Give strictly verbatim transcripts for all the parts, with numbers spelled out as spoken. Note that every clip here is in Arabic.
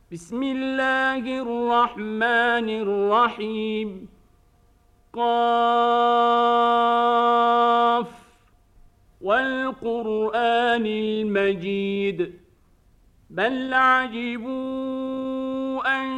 بسم الله الرحمن الرحيم. قاف والقرآن المجيد بل عجبوا أن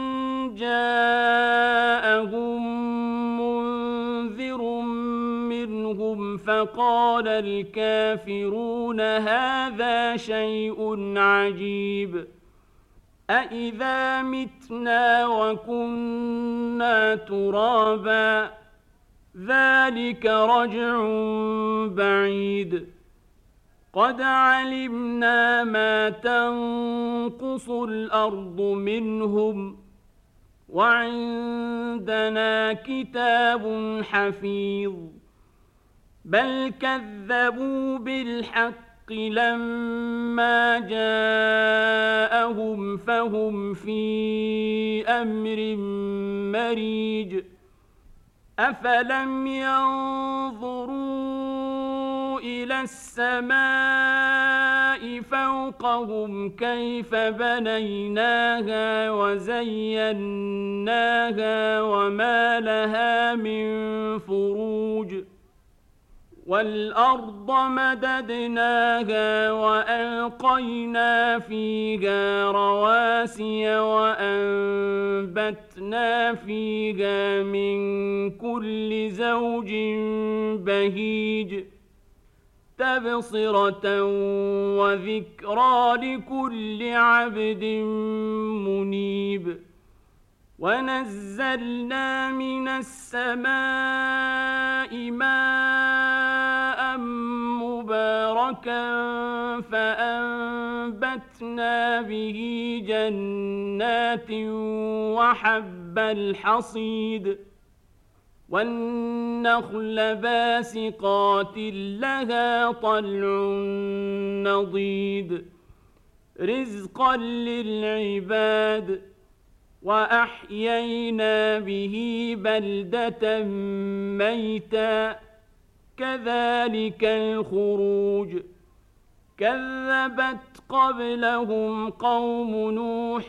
جاءهم منذر منهم فقال الكافرون هذا شيء عجيب أإذا متنا وكنا ترابا ذلك رجع بعيد قد علمنا ما تنقص الأرض منهم وعندنا كتاب حفيظ بل كذبوا بالحق لما جاءهم فهم في أمر مريج أفلم ينظروا إلى السماء فوقهم كيف بنيناها وزيناها وما لها من فروج والأرض مددناها وألقينا فيها رواسي وأنبتنا فيها من كل زوج بهيج تبصرة وذكرى لكل عبد منيب ونزلنا من السماء ماء مباركا فأنبتنا به جنات وحب الحصيد والنخل باسقات لها طلع نضيد رزقا للعباد وأحيينا به بلدة ميتا كذلك الخروج كذبت قبلهم قوم نوح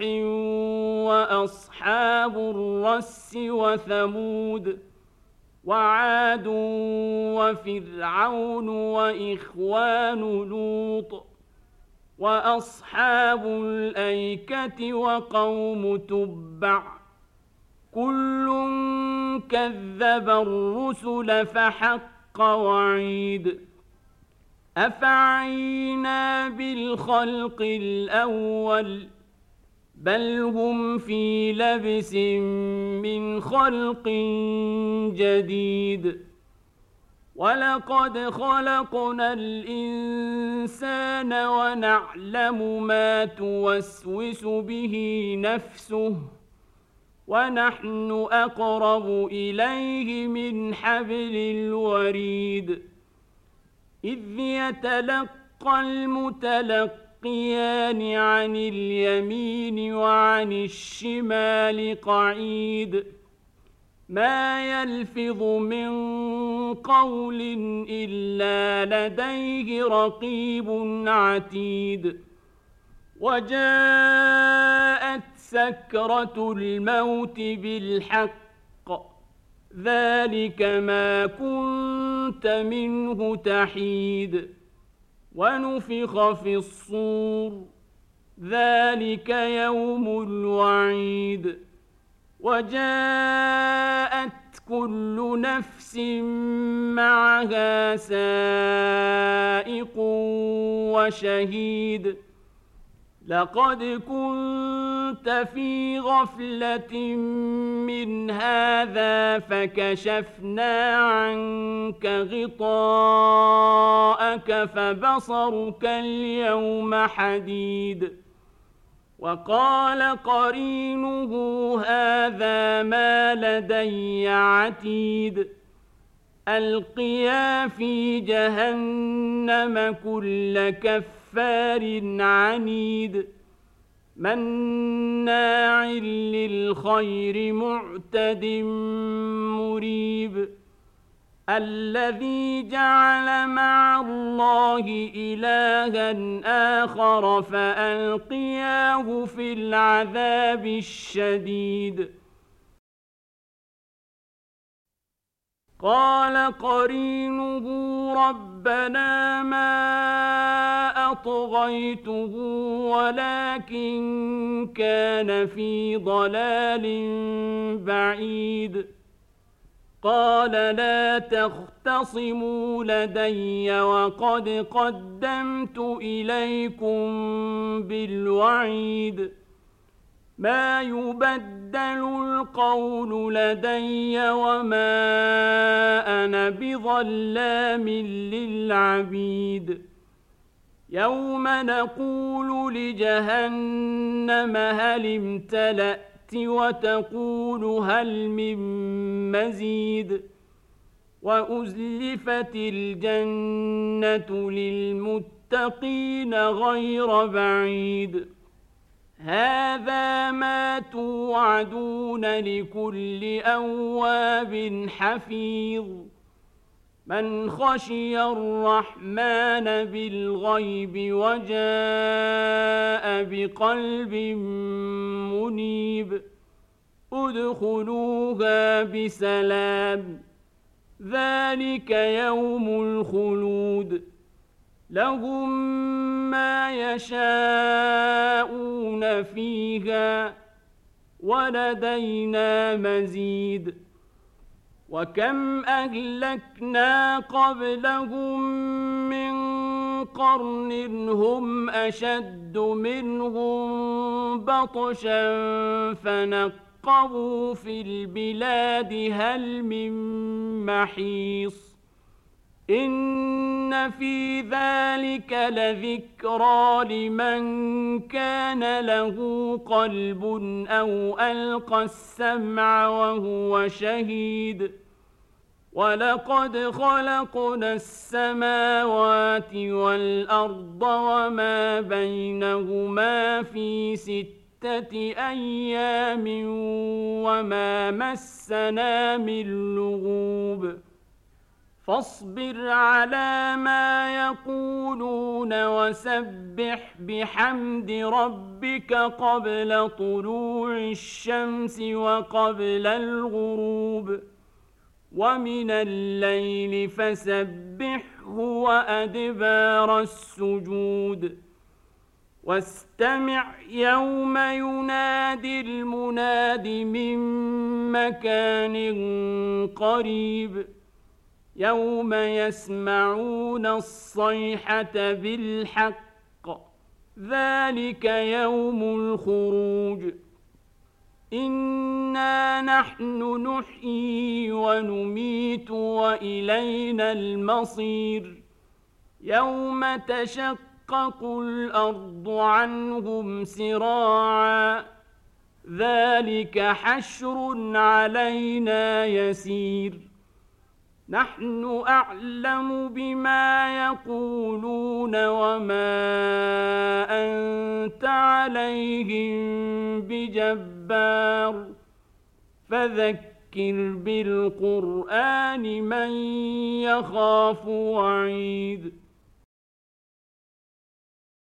وأصحاب الرس وثمود وعاد وفرعون وإخوان لوط وأصحاب الأيكة وقوم تبع كل كذب الرسل فحق وعيد أفعينا بالخلق الأول بل هم في لبس من خلق جديد ولقد خلقنا الإنسان ونعلم ما توسوس به نفسه ونحن أقرب إليه من حبل الوريد إذ يتلقى المتلقيان عن اليمين وعن الشمال قعيد ما يلفظ من قول إلا لديه رقيب عتيد وجاءت سكرة الموت بالحق ذلك ما كنت منه تحيد ونفخ في الصور ذلك يوم الوعيد وجاءت كل نفس معها سائق وشهيد لقد كنت في غفلة من هذا فكشفنا عنك غطاءك فبصرك اليوم حديد وقال قرينه هذا ما لدي عتيد ألقيا في جهنم كل كفار عنيد مناع للخير معتد مريب الذي جعل مع الله إلها آخر فألقياه في العذاب الشديد قال قرينه ربنا ما أطغيته ولكن كان في ضلال بعيد قال لا تختصموا لدي وقد قدمت إليكم بالوعيد ما يبدل القول لدي وما أنا بظلام للعبيد يوم نقول لجهنم هل امتلأت وتقول هل من مزيد وأزلفت الجنة للمتقين غير بعيد هذا ما توعدون لكل أواب حفيظ من خشي الرحمن بالغيب وجاء بقلب منيب ادخلوها بسلام ذلك يوم الخلود لهم ما يشاءون فيها ولدينا مزيد وكم أهلكنا قبلهم من قرن هم أشد منهم بطشا فنقبوا في البلاد هل من محيص إن في ذلك لذكرى لمن كان له قلب أو ألقى السمع وهو شهيد ولقد خلقنا السماوات والأرض وما بينهما في ستة أيام وما مسنا من لغوب فاصبر على ما يقولون وسبح بحمد ربك قبل طلوع الشمس وقبل الغروب ومن الليل فسبحه وأدبار السجود واستمع يوم ينادي المناد من مكان قريب يوم يسمعون الصيحة بالحق ذلك يوم الخروج إنا نحن نحيي ونميت وإلينا المصير يوم تشقق الأرض عنهم سراعا ذلك حشر علينا يسير نحن أعلم بما يقولون وما أنت عليهم بجبار فذكر بالقرآن من يخاف وعيد